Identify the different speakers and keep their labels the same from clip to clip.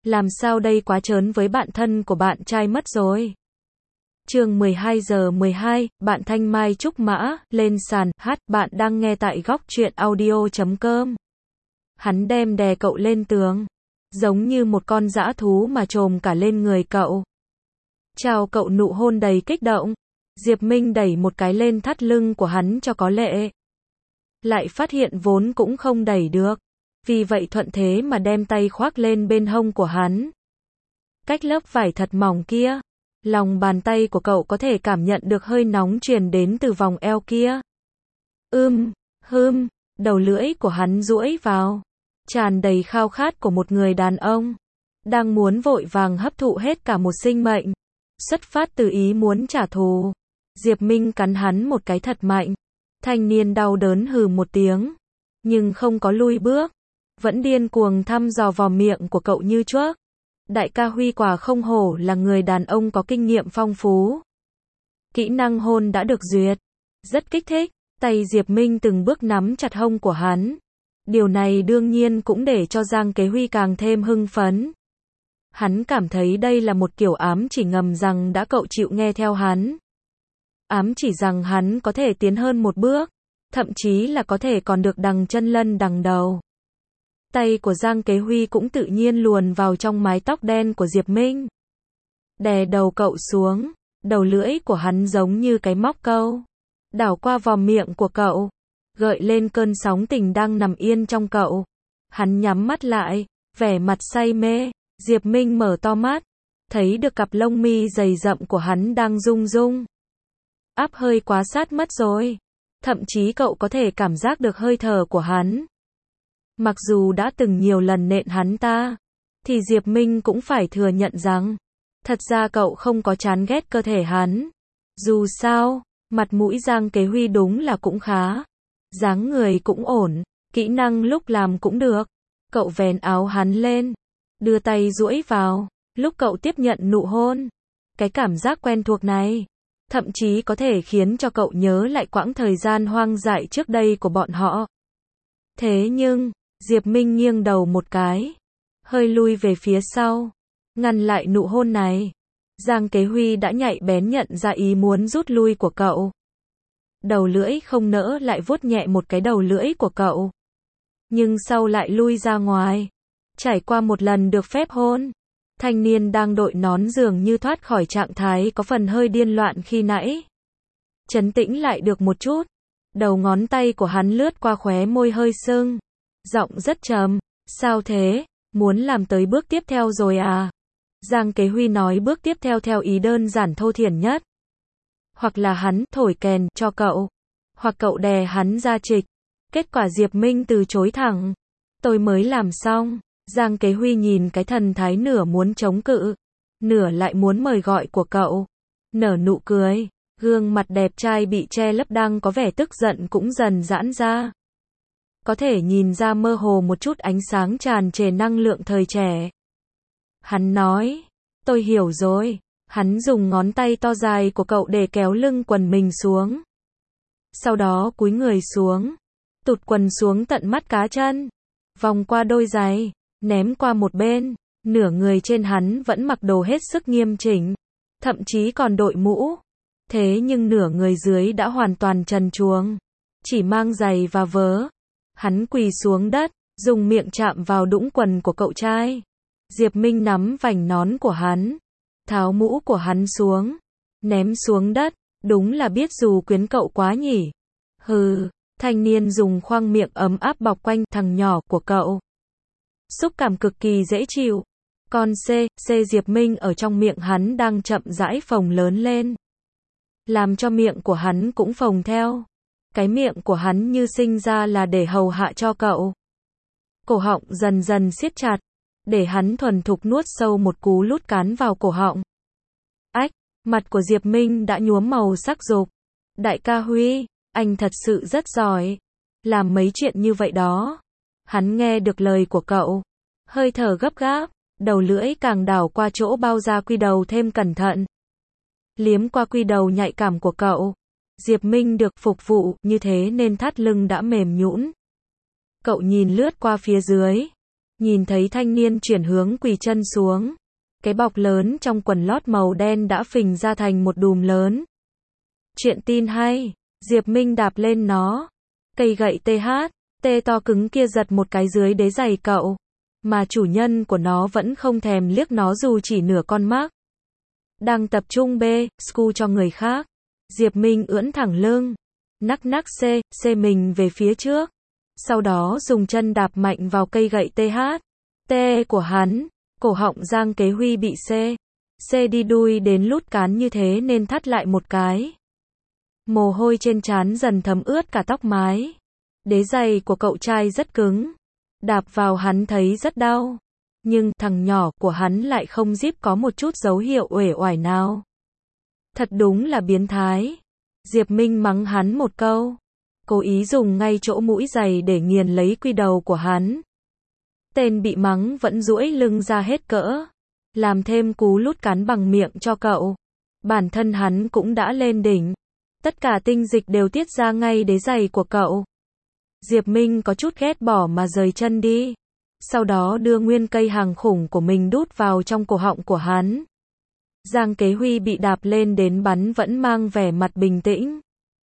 Speaker 1: Làm sao đây, quá trớn với bạn thân của bạn trai mất rồi. Chương 12:12, bạn Thanh Mai Trúc Mã, lên sàn, hát, bạn đang nghe tại góc truyện audio.com. Hắn đem đè cậu lên tường, giống như một con dã thú mà trồm cả lên người cậu. Chào cậu, nụ hôn đầy kích động. Diệp Minh đẩy một cái lên thắt lưng của hắn cho có lệ. Lại phát hiện vốn cũng không đẩy được. Vì vậy thuận thế mà đem tay khoác lên bên hông của hắn. Cách lớp vải thật mỏng kia, lòng bàn tay của cậu có thể cảm nhận được hơi nóng truyền đến từ vòng eo kia. Đầu lưỡi của hắn duỗi vào, tràn đầy khao khát của một người đàn ông, đang muốn vội vàng hấp thụ hết cả một sinh mệnh. Xuất phát từ ý muốn trả thù, Diệp Minh cắn hắn một cái thật mạnh. Thanh niên đau đớn hừ một tiếng, nhưng không có lui bước, vẫn điên cuồng thăm dò vào miệng của cậu như trước. Đại ca Huy quả không hổ là người đàn ông có kinh nghiệm phong phú. Kỹ năng hôn đã được duyệt, rất kích thích. Tay Diệp Minh từng bước nắm chặt hông của hắn. Điều này đương nhiên cũng để cho Giang Kế Huy càng thêm hưng phấn. Hắn cảm thấy đây là một kiểu ám chỉ ngầm rằng đã cậu chịu nghe theo hắn. Ám chỉ rằng hắn có thể tiến hơn một bước, thậm chí là có thể còn được đằng chân lân đằng đầu. Tay của Giang Kế Huy cũng tự nhiên luồn vào trong mái tóc đen của Diệp Minh. Đè đầu cậu xuống, đầu lưỡi của hắn giống như cái móc câu, đảo qua vòm miệng của cậu, gợi lên cơn sóng tình đang nằm yên trong cậu. Hắn nhắm mắt lại, vẻ mặt say mê. Diệp Minh mở to mắt, thấy được cặp lông mi dày rậm của hắn đang rung rung. Áp hơi quá sát mất rồi. Thậm chí cậu có thể cảm giác được hơi thở của hắn. Mặc dù đã từng nhiều lần nện hắn ta, thì Diệp Minh cũng phải thừa nhận rằng, thật ra cậu không có chán ghét cơ thể hắn. Dù sao, mặt mũi Giang Kế Huy đúng là cũng khá. Dáng người cũng ổn, kỹ năng lúc làm cũng được. Cậu vén áo hắn lên, đưa tay duỗi vào, lúc cậu tiếp nhận nụ hôn. Cái cảm giác quen thuộc này, thậm chí có thể khiến cho cậu nhớ lại quãng thời gian hoang dại trước đây của bọn họ. Thế nhưng, Diệp Minh nghiêng đầu một cái, hơi lui về phía sau, ngăn lại nụ hôn này. Giang Kế Huy đã nhạy bén nhận ra ý muốn rút lui của cậu. Đầu lưỡi không nỡ lại vuốt nhẹ một cái đầu lưỡi của cậu, nhưng sau lại lui ra ngoài. Trải qua một lần được phép hôn, thanh niên đang đội nón dường như thoát khỏi trạng thái có phần hơi điên loạn khi nãy. Trấn tĩnh lại được một chút, đầu ngón tay của hắn lướt qua khóe môi hơi sưng, giọng rất trầm, sao thế, muốn làm tới bước tiếp theo rồi à? Giang Kế Huy nói bước tiếp theo theo ý đơn giản thô thiển nhất. Hoặc là hắn thổi kèn cho cậu, hoặc cậu đè hắn ra trịch. Kết quả Diệp Minh từ chối thẳng. Tôi mới làm xong. Giang Kế Huy nhìn cái thần thái nửa muốn chống cự, nửa lại muốn mời gọi của cậu, nở nụ cười, gương mặt đẹp trai bị che lấp đang có vẻ tức giận cũng dần giãn ra. Có thể nhìn ra mơ hồ một chút ánh sáng tràn trề năng lượng thời trẻ. Hắn nói, tôi hiểu rồi. Hắn dùng ngón tay to dài của cậu để kéo lưng quần mình xuống. Sau đó cúi người xuống, tụt quần xuống tận mắt cá chân, vòng qua đôi giày, ném qua một bên. Nửa người trên hắn vẫn mặc đồ hết sức nghiêm chỉnh, thậm chí còn đội mũ. Thế nhưng nửa người dưới đã hoàn toàn trần truồng, chỉ mang giày và vớ. Hắn quỳ xuống đất, dùng miệng chạm vào đũng quần của cậu trai. Diệp Minh nắm vành nón của hắn, tháo mũ của hắn xuống, ném xuống đất. Đúng là biết dù quyến cậu quá nhỉ. Hừ, thanh niên dùng khoang miệng ấm áp bọc quanh thằng nhỏ của cậu. Xúc cảm cực kỳ dễ chịu. Con C Diệp Minh ở trong miệng hắn đang chậm rãi phồng lớn lên, làm cho miệng của hắn cũng phồng theo. Cái miệng của hắn như sinh ra là để hầu hạ cho cậu. Cổ họng dần dần siết chặt, để hắn thuần thục nuốt sâu một cú lút cán vào cổ họng. Ách, mặt của Diệp Minh đã nhuốm màu sắc dục. Đại ca Huy, anh thật sự rất giỏi, làm mấy chuyện như vậy đó. Hắn nghe được lời của cậu, hơi thở gấp gáp, đầu lưỡi càng đảo qua chỗ bao da quy đầu thêm cẩn thận. Liếm qua quy đầu nhạy cảm của cậu. Diệp Minh được phục vụ như thế nên thắt lưng đã mềm nhũn. Cậu nhìn lướt qua phía dưới, Nhìn thấy thanh niên chuyển hướng quỳ chân xuống. Cái bọc lớn trong quần lót màu đen đã phình ra thành một đùm lớn. Chuyện tin hay, Diệp Minh đạp lên nó. Cây gậy THT to cứng kia giật một cái dưới đế giày cậu. Mà chủ nhân của nó vẫn không thèm liếc nó dù chỉ nửa con mắt. Đang tập trung scu cho người khác. Diệp Minh ưỡn thẳng lưng. Nắc xe mình về phía trước. Sau đó dùng chân đạp mạnh vào cây gậy THT của hắn. Cổ họng Giang Kế Huy bị xe đi đuôi đến lút cán như thế nên thắt lại một cái. Mồ hôi trên trán dần thấm ướt cả tóc mái. Đế giày của cậu trai rất cứng. Đạp vào hắn thấy rất đau. Nhưng thằng nhỏ của hắn lại không díp có một chút dấu hiệu uể oải nào. Thật đúng là biến thái. Diệp Minh mắng hắn một câu. Cố ý dùng ngay chỗ mũi giày để nghiền lấy quy đầu của hắn. Tên bị mắng vẫn duỗi lưng ra hết cỡ. Làm thêm cú lút cán bằng miệng cho cậu. Bản thân hắn cũng đã lên đỉnh. Tất cả tinh dịch đều tiết ra ngay đế giày của cậu. Diệp Minh có chút ghét bỏ mà rời chân đi. Sau đó đưa nguyên cây hàng khủng của mình đút vào trong cổ họng của hắn. Giang Kế Huy bị đạp lên đến bắn vẫn mang vẻ mặt bình tĩnh.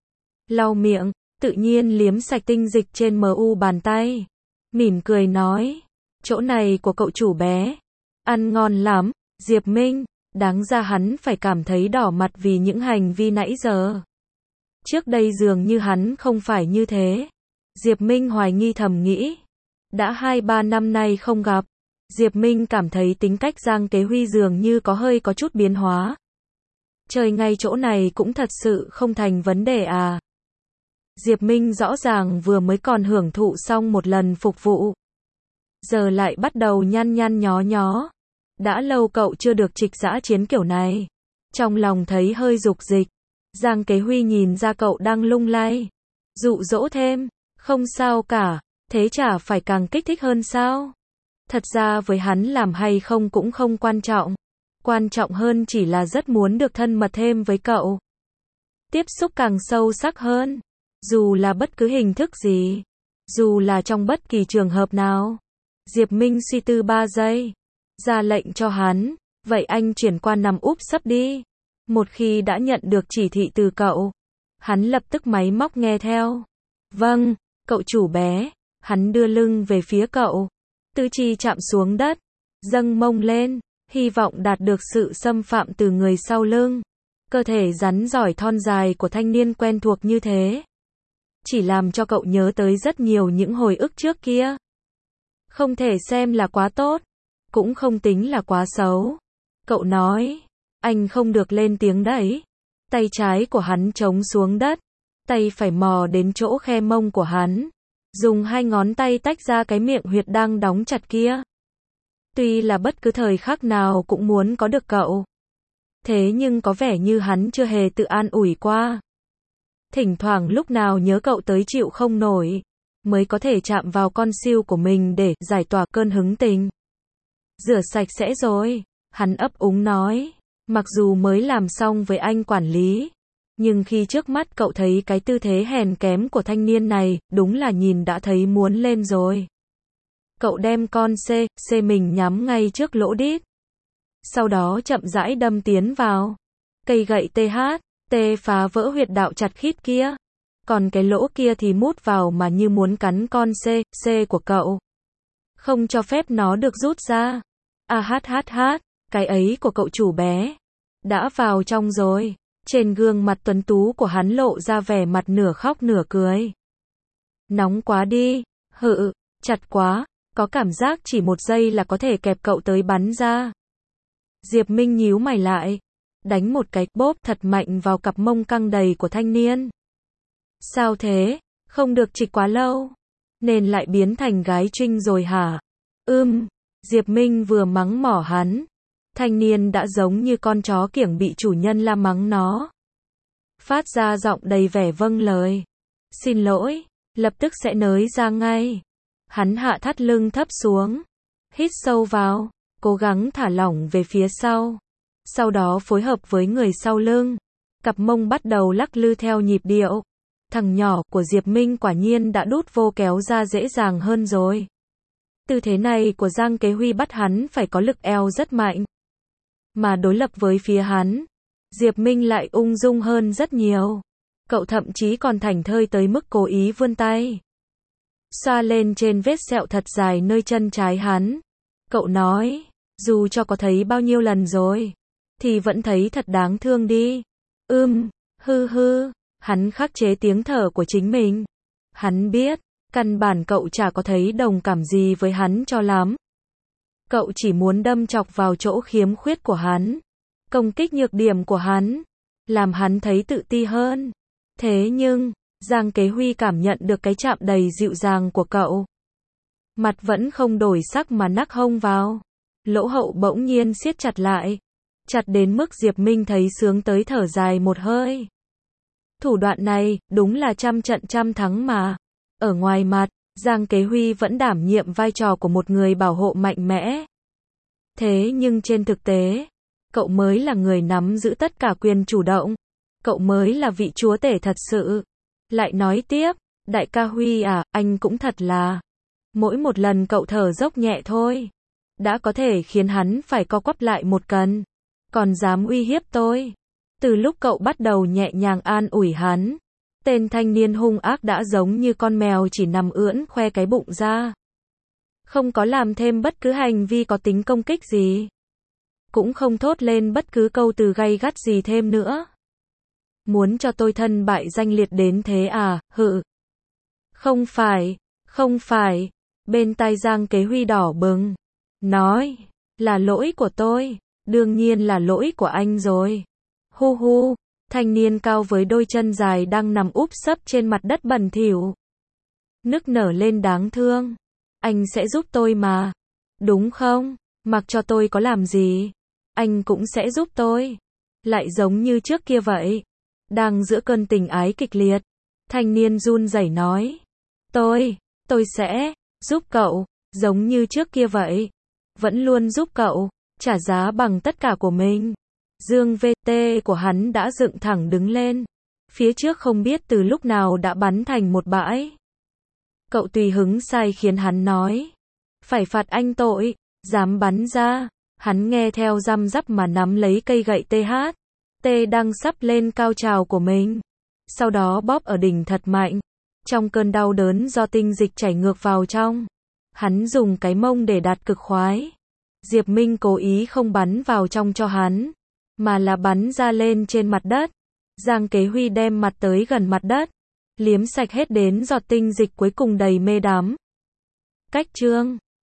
Speaker 1: Lau miệng, tự nhiên liếm sạch tinh dịch trên mu bàn tay. Mỉm cười nói, chỗ này của cậu chủ bé. Ăn ngon lắm, Diệp Minh, đáng ra hắn phải cảm thấy đỏ mặt vì những hành vi nãy giờ. Trước đây dường như hắn không phải như thế. Diệp Minh hoài nghi thầm nghĩ. Đã 2-3 năm nay không gặp. Diệp Minh cảm thấy tính cách Giang Kế Huy dường như có chút biến hóa. Chơi ngay chỗ này cũng thật sự không thành vấn đề à. Diệp Minh rõ ràng vừa mới còn hưởng thụ xong một lần phục vụ. Giờ lại bắt đầu nhăn nhó. Đã lâu cậu chưa được trịch dã chiến kiểu này. Trong lòng thấy hơi dục dịch. Giang Kế Huy nhìn ra cậu đang lung lay. Dụ dỗ thêm. Không sao cả. Thế chả phải càng kích thích hơn sao? Thật ra với hắn làm hay không cũng không quan trọng. Quan trọng hơn chỉ là rất muốn được thân mật thêm với cậu. Tiếp xúc càng sâu sắc hơn. Dù là bất cứ hình thức gì. Dù là trong bất kỳ trường hợp nào. Diệp Minh suy tư 3 giây. Ra lệnh cho hắn. Vậy anh chuyển qua nằm úp sấp đi. Một khi đã nhận được chỉ thị từ cậu. Hắn lập tức máy móc nghe theo. Vâng, cậu chủ bé. Hắn đưa lưng về phía cậu. Tứ chi chạm xuống đất. Dâng mông lên. Hy vọng đạt được sự xâm phạm từ người sau lưng. Cơ thể rắn giỏi thon dài của thanh niên quen thuộc như thế. Chỉ làm cho cậu nhớ tới rất nhiều những hồi ức trước kia. Không thể xem là quá tốt. Cũng không tính là quá xấu. Cậu nói. Anh không được lên tiếng đấy. Tay trái của hắn chống xuống đất. Tay phải mò đến chỗ khe mông của hắn. Dùng 2 ngón tay tách ra cái miệng huyệt đang đóng chặt kia. Tuy là bất cứ thời khắc nào cũng muốn có được cậu. Thế nhưng có vẻ như hắn chưa hề tự an ủi qua. Thỉnh thoảng lúc nào nhớ cậu tới chịu không nổi. Mới có thể chạm vào con siêu của mình để giải tỏa cơn hứng tình. Rửa sạch sẽ rồi. Hắn ấp úng nói. Mặc dù mới làm xong với anh quản lý. Nhưng khi trước mắt cậu thấy cái tư thế hèn kém của thanh niên này, đúng là nhìn đã thấy muốn lên rồi. Cậu đem con C mình nhắm ngay trước lỗ đít. Sau đó chậm rãi đâm tiến vào. Cây gậy THT phá vỡ huyệt đạo chặt khít kia. Còn cái lỗ kia thì mút vào mà như muốn cắn con C của cậu. Không cho phép nó được rút ra. Cái ấy của cậu chủ bé. Đã vào trong rồi. Trên gương mặt tuấn tú của hắn lộ ra vẻ mặt nửa khóc nửa cười. Nóng quá đi. Chặt quá. Có cảm giác chỉ 1 giây là có thể kẹp cậu tới bắn ra. Diệp Minh nhíu mày lại. Đánh một cái bóp thật mạnh vào cặp mông căng đầy của thanh niên. Sao thế? Không được trịch quá lâu. Nên lại biến thành gái trinh rồi hả? Diệp Minh vừa mắng mỏ hắn. Thanh niên đã giống như con chó kiểng bị chủ nhân la mắng nó. Phát ra giọng đầy vẻ vâng lời. Xin lỗi, lập tức sẽ nới ra ngay. Hắn hạ thắt lưng thấp xuống. Hít sâu vào, cố gắng thả lỏng về phía sau. Sau đó phối hợp với người sau lưng. Cặp mông bắt đầu lắc lư theo nhịp điệu. Thằng nhỏ của Diệp Minh quả nhiên đã đút vô kéo ra dễ dàng hơn rồi. Tư thế này của Giang Kế Huy bắt hắn phải có lực eo rất mạnh. Mà đối lập với phía hắn, Diệp Minh lại ung dung hơn rất nhiều. Cậu thậm chí còn thảnh thơi tới mức cố ý vươn tay xoa lên trên vết sẹo thật dài nơi chân trái hắn. Cậu nói, dù cho có thấy bao nhiêu lần rồi, thì vẫn thấy thật đáng thương đi. Hư hư, hắn khắc chế tiếng thở của chính mình. Hắn biết, căn bản cậu chả có thấy đồng cảm gì với hắn cho lắm. Cậu chỉ muốn đâm chọc vào chỗ khiếm khuyết của hắn, công kích nhược điểm của hắn, làm hắn thấy tự ti hơn. Thế nhưng, Giang Kế Huy cảm nhận được cái chạm đầy dịu dàng của cậu. Mặt vẫn không đổi sắc mà nắc hông vào. Lỗ hậu bỗng nhiên siết chặt lại. Chặt đến mức Diệp Minh thấy sướng tới thở dài một hơi. Thủ đoạn này, đúng là trăm trận trăm thắng mà. Ở ngoài mặt, Giang Kế Huy vẫn đảm nhiệm vai trò của một người bảo hộ mạnh mẽ. Thế nhưng trên thực tế, cậu mới là người nắm giữ tất cả quyền chủ động. Cậu mới là vị chúa tể thật sự. Lại nói tiếp, đại ca Huy à, anh cũng thật là. Mỗi một lần cậu thở dốc nhẹ thôi, đã có thể khiến hắn phải co quắp lại một cần. Còn dám uy hiếp tôi. Từ lúc cậu bắt đầu nhẹ nhàng an ủi hắn, tên thanh niên hung ác đã giống như con mèo chỉ nằm ưỡn khoe cái bụng ra. Không có làm thêm bất cứ hành vi có tính công kích gì. Cũng không thốt lên bất cứ câu từ gay gắt gì thêm nữa. Muốn cho tôi thân bại danh liệt đến thế à, hự. Không phải. Bên tai Giang Kế Huy đỏ bừng. Nói, là lỗi của tôi, đương nhiên là lỗi của anh rồi. Hu hu, thanh niên cao với đôi chân dài đang nằm úp sấp trên mặt đất bẩn thỉu. Nức nở lên đáng thương. Anh sẽ giúp tôi mà. Đúng không? Mặc cho tôi có làm gì, anh cũng sẽ giúp tôi. Lại giống như trước kia vậy. Đang giữa cơn tình ái kịch liệt, thanh niên run rẩy nói. Tôi sẽ giúp cậu, giống như trước kia vậy. Vẫn luôn giúp cậu, trả giá bằng tất cả của mình. Dương VT của hắn đã dựng thẳng đứng lên. Phía trước không biết từ lúc nào đã bắn thành một bãi. Cậu tùy hứng sai khiến hắn nói. Phải phạt anh tội, dám bắn ra. Hắn nghe theo răm rắp mà nắm lấy cây gậy TH. T đang sắp lên cao trào của mình. Sau đó bóp ở đỉnh thật mạnh. Trong cơn đau đớn do tinh dịch chảy ngược vào trong, hắn dùng cái mông để đạt cực khoái. Diệp Minh cố ý không bắn vào trong cho hắn, mà là bắn ra lên trên mặt đất. Giang Kế Huy đem mặt tới gần mặt đất, liếm sạch hết đến giọt tinh dịch cuối cùng đầy mê đắm. Cách chương